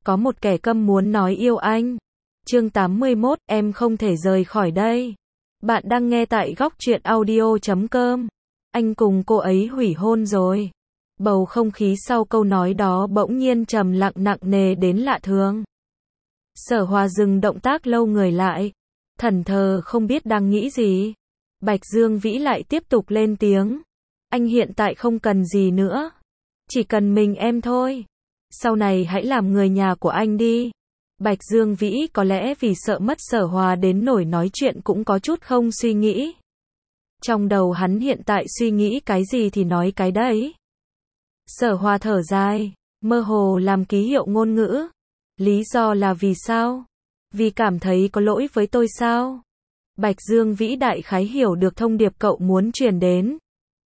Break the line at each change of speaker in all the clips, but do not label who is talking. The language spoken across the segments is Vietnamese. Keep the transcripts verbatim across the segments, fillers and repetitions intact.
có một kẻ câm muốn nói yêu anh. Chương tám mươi mốt, em không thể rời khỏi đây. Bạn đang nghe tại góc truyện audio chấm com. Anh cùng cô ấy hủy hôn rồi. Bầu không khí sau câu nói đó bỗng nhiên trầm lặng nặng nề đến lạ thường. Sở Hòa dừng động tác lâu người lại, thẫn thờ không biết đang nghĩ gì. Bạch Dương Vĩ lại tiếp tục lên tiếng. Anh hiện tại không cần gì nữa. Chỉ cần mình em thôi. Sau này hãy làm người nhà của anh đi. Bạch Dương Vĩ có lẽ vì sợ mất Sở Hòa đến nỗi nói chuyện cũng có chút không suy nghĩ. Trong đầu hắn hiện tại suy nghĩ cái gì thì nói cái đấy. Sở Hòa thở dài, mơ hồ làm ký hiệu ngôn ngữ. Lý do là vì sao? Vì cảm thấy có lỗi với tôi sao? Bạch Dương Vĩ đại khái hiểu được thông điệp cậu muốn truyền đến.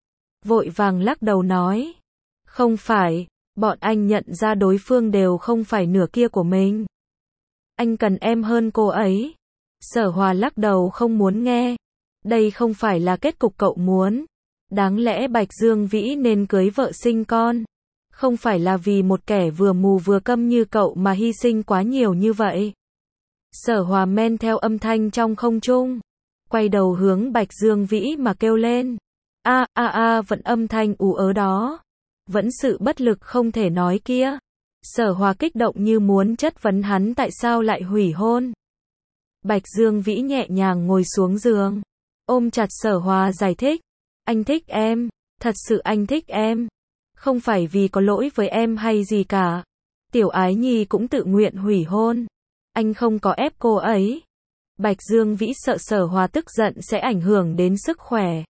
Vội vàng lắc đầu nói. Không phải, bọn anh nhận ra đối phương đều không phải nửa kia của mình. Anh cần em hơn cô ấy. Sở Hòa lắc đầu không muốn nghe. Đây không phải là kết cục cậu muốn. Đáng lẽ Bạch Dương Vĩ nên cưới vợ sinh con. Không phải là vì một kẻ vừa mù vừa câm như cậu mà hy sinh quá nhiều như vậy. Sở Hòa men theo âm thanh trong không trung, quay đầu hướng Bạch Dương Vĩ mà kêu lên. A a a vẫn âm thanh ú ớ đó. Vẫn sự bất lực không thể nói kia. Sở Hòa kích động như muốn chất vấn hắn tại sao lại hủy hôn. Bạch Dương Vĩ nhẹ nhàng ngồi xuống giường, ôm chặt Sở Hòa giải thích. Anh thích em, thật sự anh thích em. Không phải vì có lỗi với em hay gì cả. Tiểu Ái Nhi cũng tự nguyện hủy hôn. Anh không có ép cô ấy. Bạch Dương Vĩ sợ Sở Hòa tức giận sẽ ảnh hưởng đến sức khỏe.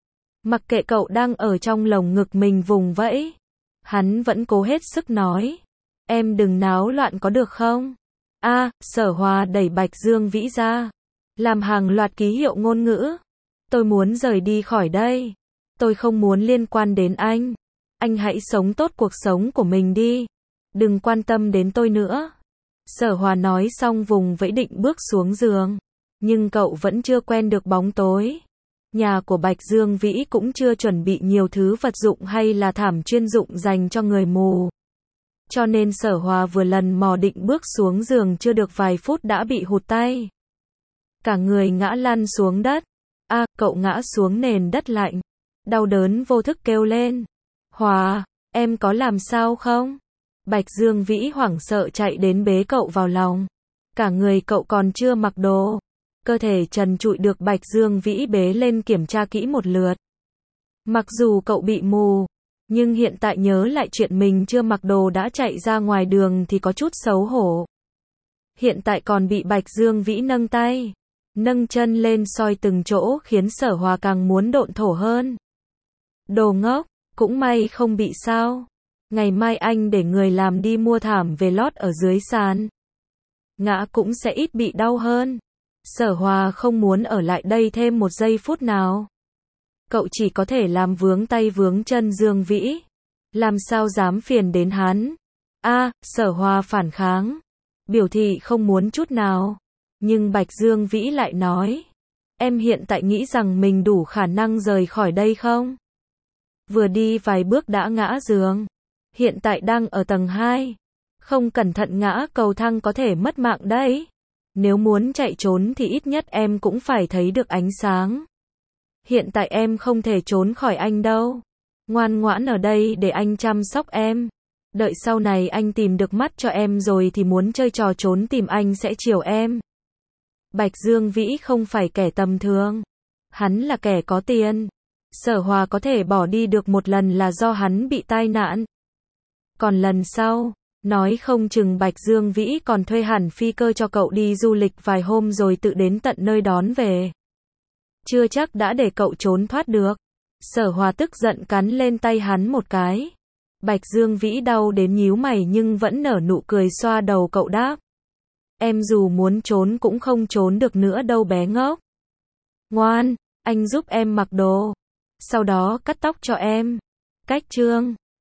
Mặc kệ cậu đang ở trong lồng ngực mình vùng vẫy, hắn vẫn cố hết sức nói. Em đừng náo loạn có được không? A, Sở Hòa đẩy Bạch Dương Vĩ ra, làm hàng loạt ký hiệu ngôn ngữ. Tôi muốn rời đi khỏi đây. Tôi không muốn liên quan đến anh. Anh hãy sống tốt cuộc sống của mình đi. Đừng quan tâm đến tôi nữa. Sở Hòa nói xong vùng vẫy định bước xuống giường. Nhưng cậu vẫn chưa quen được bóng tối. Nhà của Bạch Dương Vĩ cũng chưa chuẩn bị nhiều thứ vật dụng hay là thảm chuyên dụng dành cho người mù. Cho nên Sở Hòa vừa lần mò định bước xuống giường chưa được vài phút đã bị hụt tay. Cả người ngã lăn xuống đất. A, cậu ngã xuống nền đất lạnh. Đau đớn vô thức kêu lên. Hòa, em có làm sao không? Bạch Dương Vĩ hoảng sợ chạy đến bế cậu vào lòng. Cả người cậu còn chưa mặc đồ. Cơ thể trần trụi được Bạch Dương Vĩ bế lên kiểm tra kỹ một lượt. Mặc dù cậu bị mù, nhưng hiện tại nhớ lại chuyện mình chưa mặc đồ đã chạy ra ngoài đường thì có chút xấu hổ. Hiện tại còn bị Bạch Dương Vĩ nâng tay, nâng chân lên soi từng chỗ khiến Sở Hòa càng muốn độn thổ hơn. Đồ ngốc, cũng may không bị sao. Ngày mai anh để người làm đi mua thảm về lót ở dưới sàn. Ngã cũng sẽ ít bị đau hơn. Sở Hòa không muốn ở lại đây thêm một giây phút nào. Cậu chỉ có thể làm vướng tay vướng chân Dương Vĩ. Làm sao dám phiền đến hắn. A, Sở Hòa phản kháng, biểu thị không muốn chút nào. Nhưng Bạch Dương Vĩ lại nói. Em hiện tại nghĩ rằng mình đủ khả năng rời khỏi đây không? Vừa đi vài bước đã ngã giường. Hiện tại đang ở tầng hai. Không cẩn thận ngã cầu thang có thể mất mạng đấy. Nếu muốn chạy trốn thì ít nhất em cũng phải thấy được ánh sáng. Hiện tại em không thể trốn khỏi anh đâu. Ngoan ngoãn ở đây để anh chăm sóc em. Đợi sau này anh tìm được mắt cho em rồi thì muốn chơi trò trốn tìm anh sẽ chiều em. Bạch Dương Vĩ không phải kẻ tầm thường. Hắn là kẻ có tiền. Sở Hòa có thể bỏ đi được một lần là do hắn bị tai nạn. Còn lần sau, nói không chừng Bạch Dương Vĩ còn thuê hẳn phi cơ cho cậu đi du lịch vài hôm rồi tự đến tận nơi đón về. Chưa chắc đã để cậu trốn thoát được. Sở Hòa tức giận cắn lên tay hắn một cái. Bạch Dương Vĩ đau đến nhíu mày nhưng vẫn nở nụ cười xoa đầu cậu đáp. Em dù muốn trốn cũng không trốn được nữa đâu bé ngốc. Ngoan, anh giúp em mặc đồ. Sau đó cắt tóc cho em. Cách chương